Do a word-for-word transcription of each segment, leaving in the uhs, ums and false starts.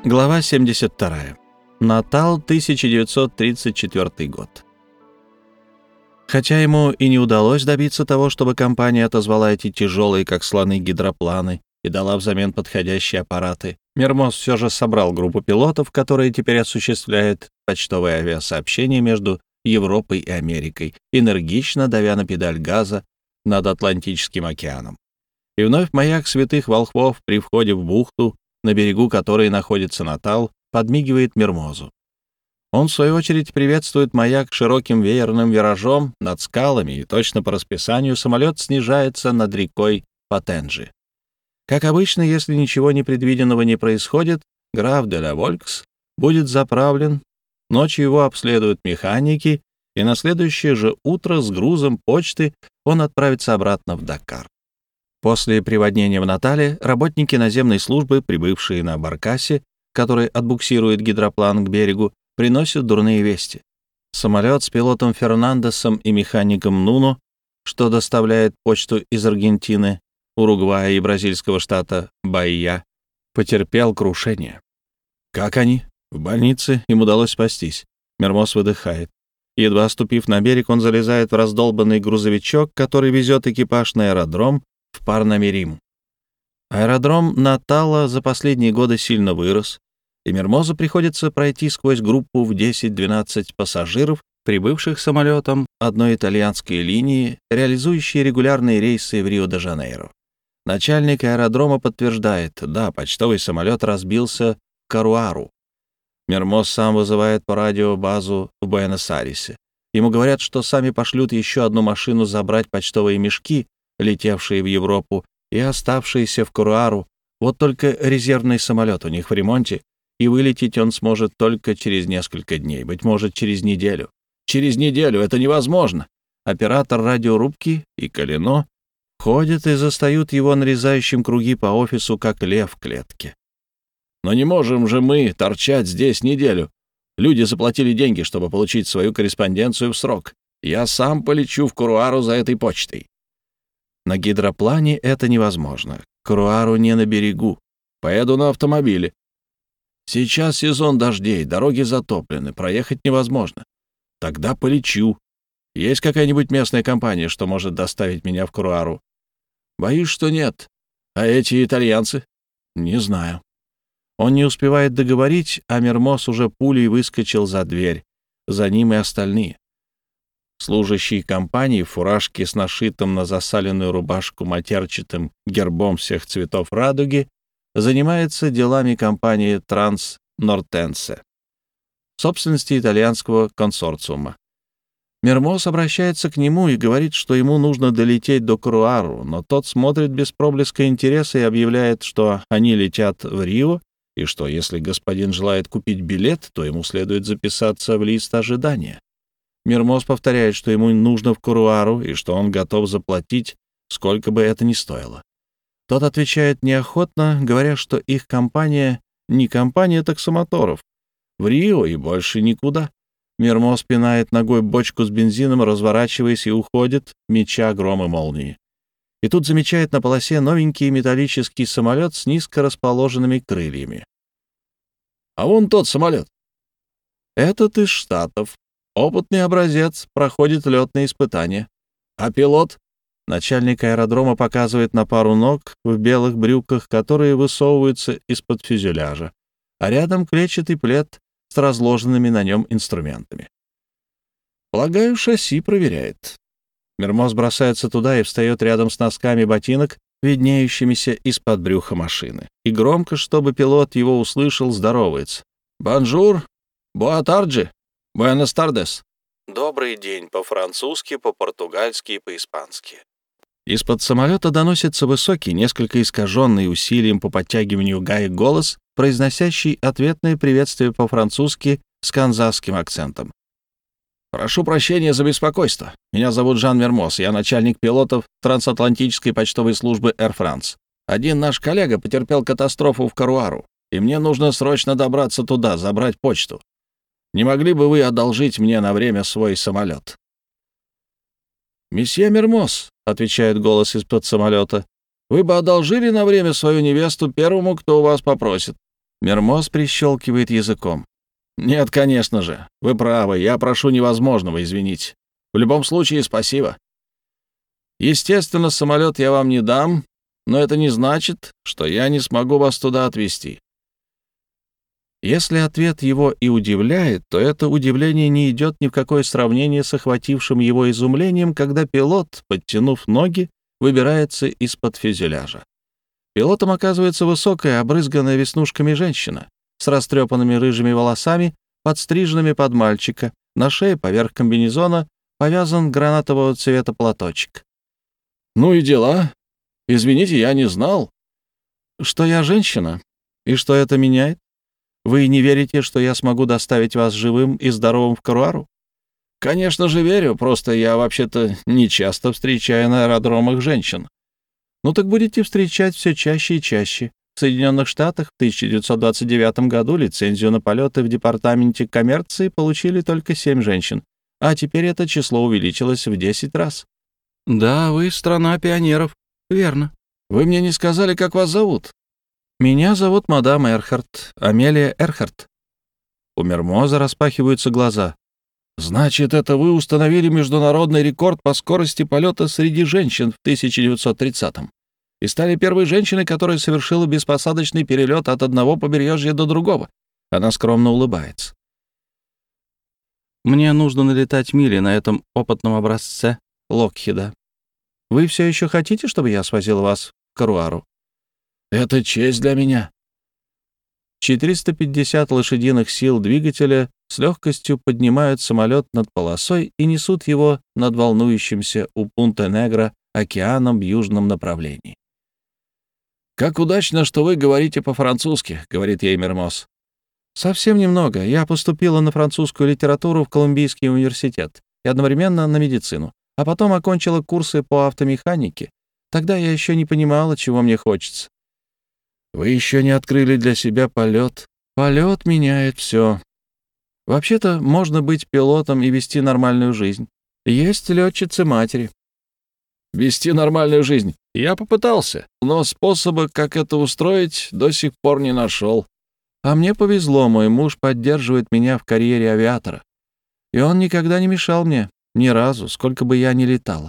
Глава семьдесят вторая. Натал, тысяча девятьсот тридцать четвёртый год. Хотя ему и не удалось добиться того, чтобы компания отозвала эти тяжелые, как слоны, гидропланы и дала взамен подходящие аппараты, Мермоз все же собрал группу пилотов, которые теперь осуществляют почтовые авиасообщения между Европой и Америкой, энергично давя на педаль газа над Атлантическим океаном. И вновь маяк святых волхвов при входе в бухту, на берегу которой находится Натал, подмигивает Мермозу. Он, в свою очередь, приветствует маяк широким веерным виражом над скалами, и точно по расписанию самолет снижается над рекой Потенджи. Как обычно, если ничего непредвиденного не происходит, граф де ла Волькс будет заправлен, ночью его обследуют механики, и на следующее же утро с грузом почты он отправится обратно в Дакар. После приводнения в Натале работники наземной службы, прибывшие на баркасе, который отбуксирует гидроплан к берегу, приносят дурные вести. Самолет с пилотом Фернандесом и механиком Нуно, что доставляет почту из Аргентины, Уругвая и бразильского штата Баия, потерпел крушение. Как они? В больнице им удалось спастись. Мермоз выдыхает. Едва ступив на берег, он залезает в раздолбанный грузовичок, который везет экипаж на аэродром в Парнамирим. Аэродром Натала за последние годы сильно вырос, и Мермозу приходится пройти сквозь группу в десять-двенадцать пассажиров, прибывших самолетом одной итальянской линии, реализующей регулярные рейсы в Рио-де-Жанейро. Начальник аэродрома подтверждает, да, почтовый самолет разбился в Каруару. Мермоз сам вызывает по радио базу в Буэнос-Айресе. Ему говорят, что сами пошлют еще одну машину забрать почтовые мешки, летевшие в Европу и оставшиеся в Каруару. Вот только резервный самолет у них в ремонте, и вылететь он сможет только через несколько дней, быть может, через неделю. Через неделю это невозможно. Оператор радиорубки и Калино ходят и застают его нарезающим круги по офису, как лев в клетке. Но не можем же мы торчать здесь неделю. Люди заплатили деньги, чтобы получить свою корреспонденцию в срок. Я сам полечу в Каруару за этой почтой. На гидроплане это невозможно. Каруару не на берегу. Поеду на автомобиле. Сейчас сезон дождей, дороги затоплены, проехать невозможно. Тогда полечу. Есть какая-нибудь местная компания, что может доставить меня в Каруару? Боюсь, что нет. А эти итальянцы? Не знаю. Он не успевает договорить, а Мермоз уже пулей выскочил за дверь. За ним и остальные. Служащий компании в фуражке с нашитым на засаленную рубашку матерчатым гербом всех цветов радуги занимается делами компании Транс Нортенсе, собственности итальянского консорциума. Мермоз обращается к нему и говорит, что ему нужно долететь до Каруару, но тот смотрит без проблеска интереса и объявляет, что они летят в Рио, и что если господин желает купить билет, то ему следует записаться в лист ожидания. Мермоз повторяет, что ему нужно в Каруару и что он готов заплатить, сколько бы это ни стоило. Тот отвечает неохотно, говоря, что их компания не компания таксомоторов. В Рио и больше никуда. Мермоз пинает ногой бочку с бензином, разворачиваясь, и уходит, меча гром и молнии. И тут замечает на полосе новенький металлический самолет с низко расположенными крыльями. А вон тот самолет. Этот из Штатов. Опытный образец, проходит летные испытания. А пилот? Начальник аэродрома показывает на пару ног в белых брюках, которые высовываются из-под фюзеляжа, а рядом клетчатый плед с разложенными на нем инструментами. Полагаю, шасси проверяет. Мермоз бросается туда и встает рядом с носками ботинок, виднеющимися из-под брюха машины. И громко, чтобы пилот его услышал, здоровается. «Бонжур! Буатарджи! Буэнос тардес!» «Добрый день» по-французски, по-португальски и по-испански. Из-под самолета доносится высокий, несколько искаженный усилием по подтягиванию гаек голос, произносящий ответное приветствие по-французски с канзасским акцентом. «Прошу прощения за беспокойство. Меня зовут Жан Мермоз, я начальник пилотов трансатлантической почтовой службы Air France. Один наш коллега потерпел катастрофу в Каруару, и мне нужно срочно добраться туда, забрать почту. Не могли бы вы одолжить мне на время свой самолет?» «Месье Мермоз», — отвечает голос из-под самолета, — «вы бы одолжили на время свою невесту первому, кто у вас попросит. Мермоз прищелкивает языком. «Нет, конечно же. Вы правы. Я прошу невозможного, извините. В любом случае, спасибо. Естественно, самолет я вам не дам, но это не значит, что я не смогу вас туда отвезти». Если ответ его и удивляет, то это удивление не идет ни в какое сравнение с охватившим его изумлением, когда пилот, подтянув ноги, выбирается из-под фюзеляжа. Пилотом оказывается высокая, обрызганная веснушками женщина с растрепанными рыжими волосами, подстриженными под мальчика. На шее поверх комбинезона повязан гранатового цвета платочек. «Ну и дела. Извините, я не знал». «Что я женщина? И что это меняет? Вы не верите, что я смогу доставить вас живым и здоровым в Каруару?» «Конечно же верю, просто я вообще-то не часто встречаю на аэродромах женщин». «Ну так будете встречать все чаще и чаще. В Соединенных Штатах в тысяча девятьсот двадцать девятом году лицензию на полеты в департаменте коммерции получили только семь женщин, а теперь это число увеличилось в десять раз». «Да, вы страна пионеров. Верно. Вы мне не сказали, как вас зовут?» «Меня зовут мадам Эрхарт, Амелия Эрхарт». У Мермоза распахиваются глаза. «Значит, это вы установили международный рекорд по скорости полета среди женщин в тысяча девятьсот тридцатом и стали первой женщиной, которая совершила беспосадочный перелет от одного побережья до другого». Она скромно улыбается. «Мне нужно налетать мили на этом опытном образце Локхида. Вы все еще хотите, чтобы я свозил вас в Каруару?» «Это честь для меня». четыреста пятьдесят лошадиных сил двигателя с легкостью поднимают самолет над полосой и несут его над волнующимся у Пунта-Негра океаном в южном направлении. «Как удачно, что вы говорите по-французски», — говорит ей Мермоз. «Совсем немного. Я поступила на французскую литературу в Колумбийский университет и одновременно на медицину, а потом окончила курсы по автомеханике. Тогда я еще не понимала, чего мне хочется». «Вы еще не открыли для себя полет. Полет меняет все. Вообще-то можно быть пилотом и вести нормальную жизнь. Есть летчицы-матери». «Вести нормальную жизнь? Я попытался, но способа, как это устроить, до сих пор не нашел. А мне повезло, мой муж поддерживает меня в карьере авиатора. И он никогда не мешал мне, ни разу, сколько бы я ни летала».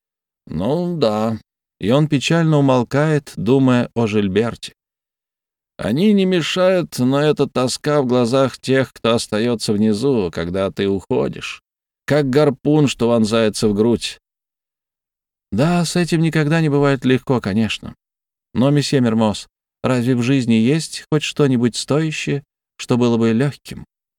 «Ну да». И он печально умолкает, думая о Жильберте. «Они не мешают, но это тоска в глазах тех, кто остается внизу, когда ты уходишь. Как гарпун, что вонзается в грудь». «Да, с этим никогда не бывает легко, конечно. Но, месье Мермоз, разве в жизни есть хоть что-нибудь стоящее, что было бы легким?»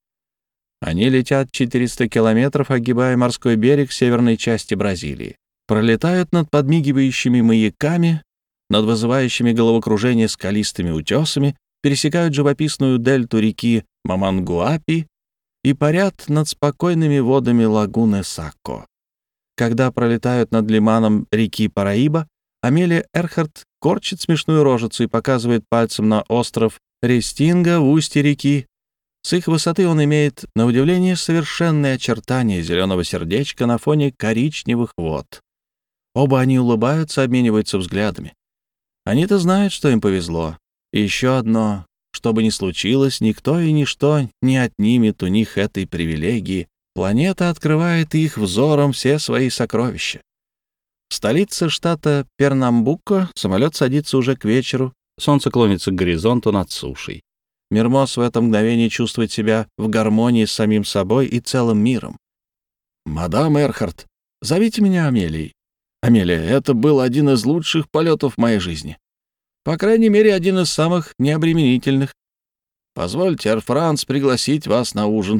Они летят четыреста километров, огибая морской берег северной части Бразилии. Пролетают над подмигивающими маяками, над вызывающими головокружение скалистыми утесами, пересекают живописную дельту реки Мамангуапи и парят над спокойными водами лагуны Сако. Когда пролетают над лиманом реки Параиба, Амелия Эрхарт корчит смешную рожицу и показывает пальцем на остров Рестинга в устье реки. С их высоты он имеет, на удивление, совершенные очертания зеленого сердечка на фоне коричневых вод. Оба они улыбаются, обмениваются взглядами. Они-то знают, что им повезло. И еще одно. Что бы ни случилось, никто и ничто не отнимет у них этой привилегии. Планета открывает их взором все свои сокровища. В столице штата Пернамбуко самолет садится уже к вечеру. Солнце клонится к горизонту над сушей. Мермоз в это мгновение чувствует себя в гармонии с самим собой и целым миром. «Мадам Эрхарт, зовите меня Амелией. Амелия, это был один из лучших полетов в моей жизни. По крайней мере, один из самых необременительных. Позвольте, Air France, пригласить вас на ужин».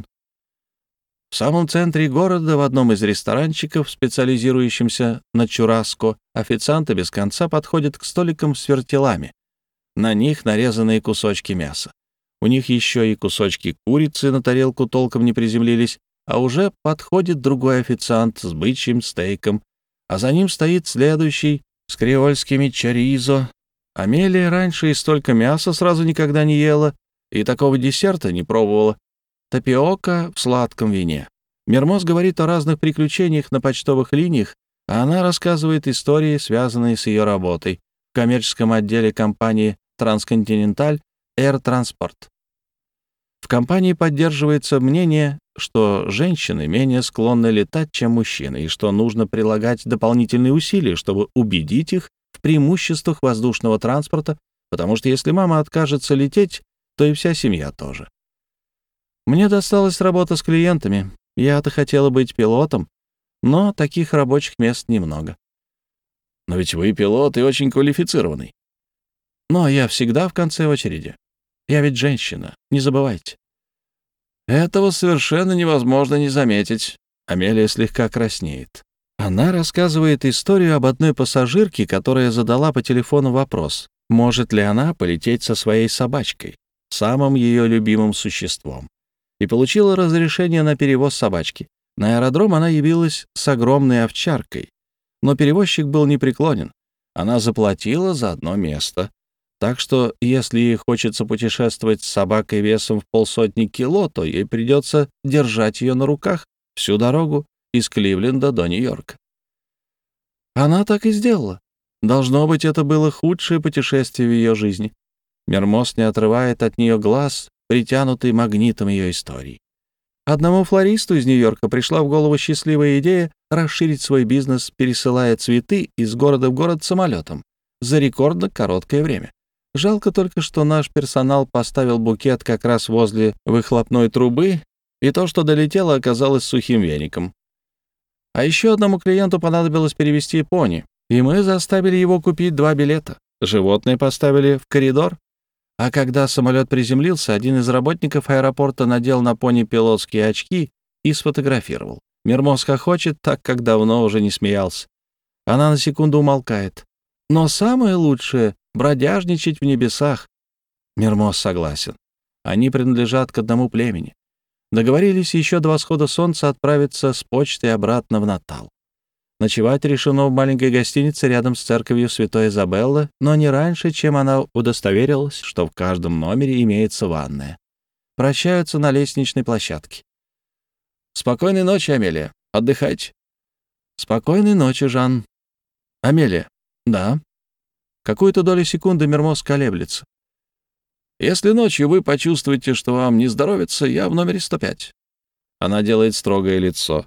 В самом центре города, в одном из ресторанчиков, специализирующемся на чурраско, официанты без конца подходят к столикам с вертелами. На них нарезанные кусочки мяса. У них еще и кусочки курицы на тарелку толком не приземлились, а уже подходит другой официант с бычьим стейком, а за ним стоит следующий с креольскими чоризо. Амелия раньше и столько мяса сразу никогда не ела, и такого десерта не пробовала. Тапиока в сладком вине. Мермоз говорит о разных приключениях на почтовых линиях, а она рассказывает истории, связанные с ее работой в коммерческом отделе компании «Трансконтиненталь», Air Transport. В компании поддерживается мнение, что женщины менее склонны летать, чем мужчины, и что нужно прилагать дополнительные усилия, чтобы убедить их в преимуществах воздушного транспорта, потому что если мама откажется лететь, то и вся семья тоже. Мне досталась работа с клиентами. Я-то хотела быть пилотом, но таких рабочих мест немного. Но ведь вы пилот и очень квалифицированный. Но я всегда в конце очереди. Я ведь женщина, не забывайте. Этого совершенно невозможно не заметить. Амелия слегка краснеет. Она рассказывает историю об одной пассажирке, которая задала по телефону вопрос, может ли она полететь со своей собачкой, самым ее любимым существом, и получила разрешение на перевоз собачки. На аэродром она явилась с огромной овчаркой, но перевозчик был непреклонен. Она заплатила за одно место. Так что, если ей хочется путешествовать с собакой весом в полсотни кило, то ей придется держать ее на руках всю дорогу из Кливленда до Нью-Йорка. Она так и сделала. Должно быть, это было худшее путешествие в ее жизни. Мермоз не отрывает от нее глаз, притянутый магнитом ее истории. Одному флористу из Нью-Йорка пришла в голову счастливая идея расширить свой бизнес, пересылая цветы из города в город самолетом за рекордно короткое время. Жалко только, что наш персонал поставил букет как раз возле выхлопной трубы, и то, что долетело, оказалось сухим веником. А еще одному клиенту понадобилось перевезти пони, и мы заставили его купить два билета. Животное поставили в коридор, а когда самолет приземлился, один из работников аэропорта надел на пони пилотские очки и сфотографировал. Мермоз хохочет так, как давно уже не смеялся. Она на секунду умолкает. Но самое лучшее — бродяжничать в небесах. Мермоз согласен. Они принадлежат к одному племени. Договорились еще до восхода солнца отправиться с почтой обратно в Натал. Ночевать решено в маленькой гостинице рядом с церковью Святой Изабеллы, но не раньше, чем она удостоверилась, что в каждом номере имеется ванная. Прощаются на лестничной площадке. «Спокойной ночи, Амелия. Отдыхайте». «Спокойной ночи, Жан». «Амелия». «Да». Какую-то долю секунды Мермоз колеблется. «Если ночью вы почувствуете, что вам не здоровится, я в номере сто пять». Она делает строгое лицо.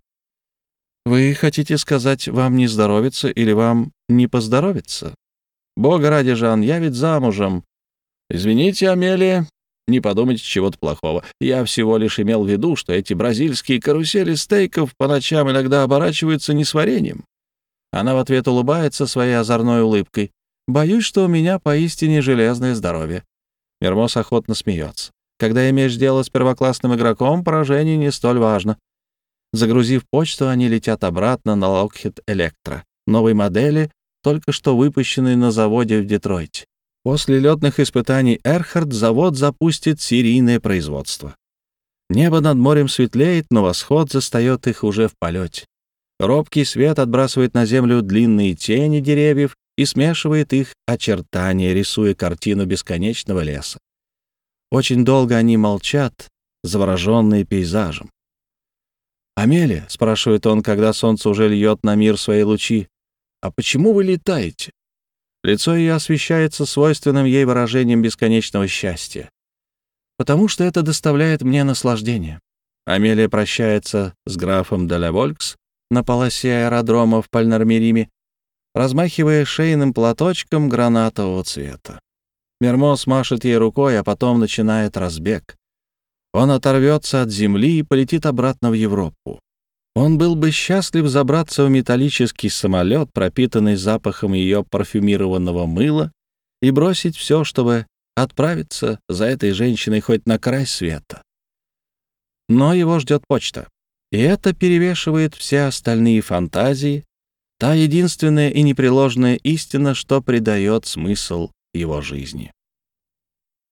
«Вы хотите сказать, вам не здоровится или вам не поздоровится? Бога ради, Жан, я ведь замужем». «Извините, Амелия, не подумайте чего-то плохого. Я всего лишь имел в виду, что эти бразильские карусели стейков по ночам иногда оборачиваются несварением». Она в ответ улыбается своей озорной улыбкой. «Боюсь, что у меня поистине железное здоровье». Мермоз охотно смеется. Когда имеешь дело с первоклассным игроком, поражение не столь важно. Загрузив почту, они летят обратно на Lockheed Electra, новой модели, только что выпущенной на заводе в Детройте. После летных испытаний Эрхард завод запустит серийное производство. Небо над морем светлеет, но восход застает их уже в полете. Робкий свет отбрасывает на землю длинные тени деревьев и смешивает их очертания, рисуя картину бесконечного леса. Очень долго они молчат, завороженные пейзажем. «Амелия», — спрашивает он, когда солнце уже льет на мир свои лучи, — «а почему вы летаете?» Лицо ее освещается свойственным ей выражением бесконечного счастья. «Потому что это доставляет мне наслаждение». Амелия прощается с графом де ла Волькс на полосе аэродрома в Пальнармериме, размахивая шейным платочком гранатового цвета. Мермоз машет ей рукой, а потом начинает разбег. Он оторвется от земли и полетит обратно в Европу. Он был бы счастлив забраться в металлический самолет, пропитанный запахом ее парфюмированного мыла, и бросить все, чтобы отправиться за этой женщиной хоть на край света. Но его ждет почта, и это перевешивает все остальные фантазии, та единственная и непреложная истина, что придает смысл его жизни.